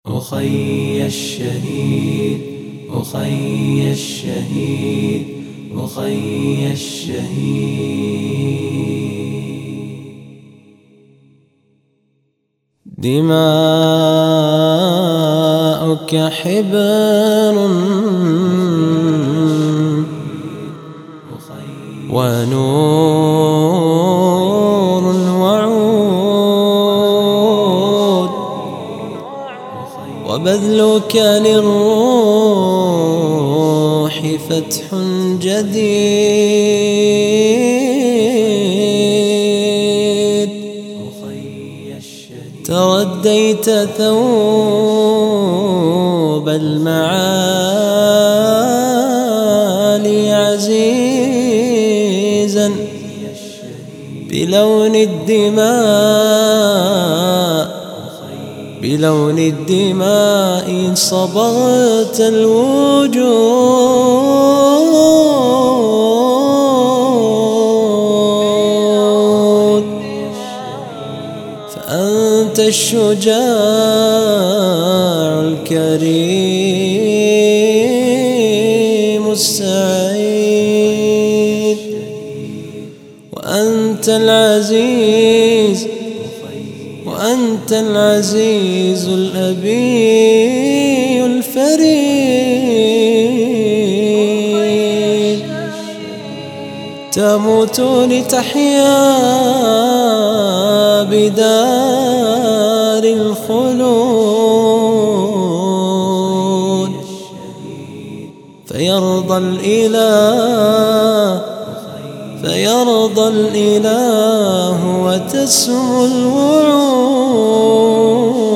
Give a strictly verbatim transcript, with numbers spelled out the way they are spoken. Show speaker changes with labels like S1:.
S1: أخي الشهيد أخي الشهيد أخي الشهيد، دماؤك حبر ونور وعود، وبذلك للروح فتح جديد. ترديت ثوب المعالي عزيزا بلون الدماء بلون الدماء صبغت الوجود، فأنت الشجاع الكريم السعيد، وأنت العزيز وأنت العزيز الأبي الفريد. تموت لتحيا بدار الخلود، فيرضى الإله فيرضى الإله وتسمو الوعود.